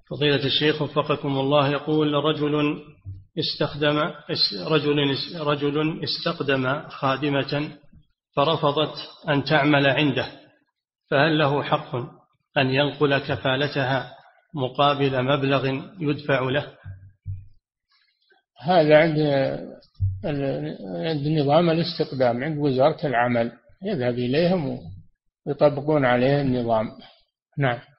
فضيلة الشيخ وفقكم الله، يقول رجل استخدم خادمة فرفضت أن تعمل عنده، فهل له حق أن ينقل كفالتها مقابل مبلغ يدفع له؟ هذا عند نظام الاستقدام، عند وزارة العمل، يذهب إليهم ويطبقون عليه النظام. نعم.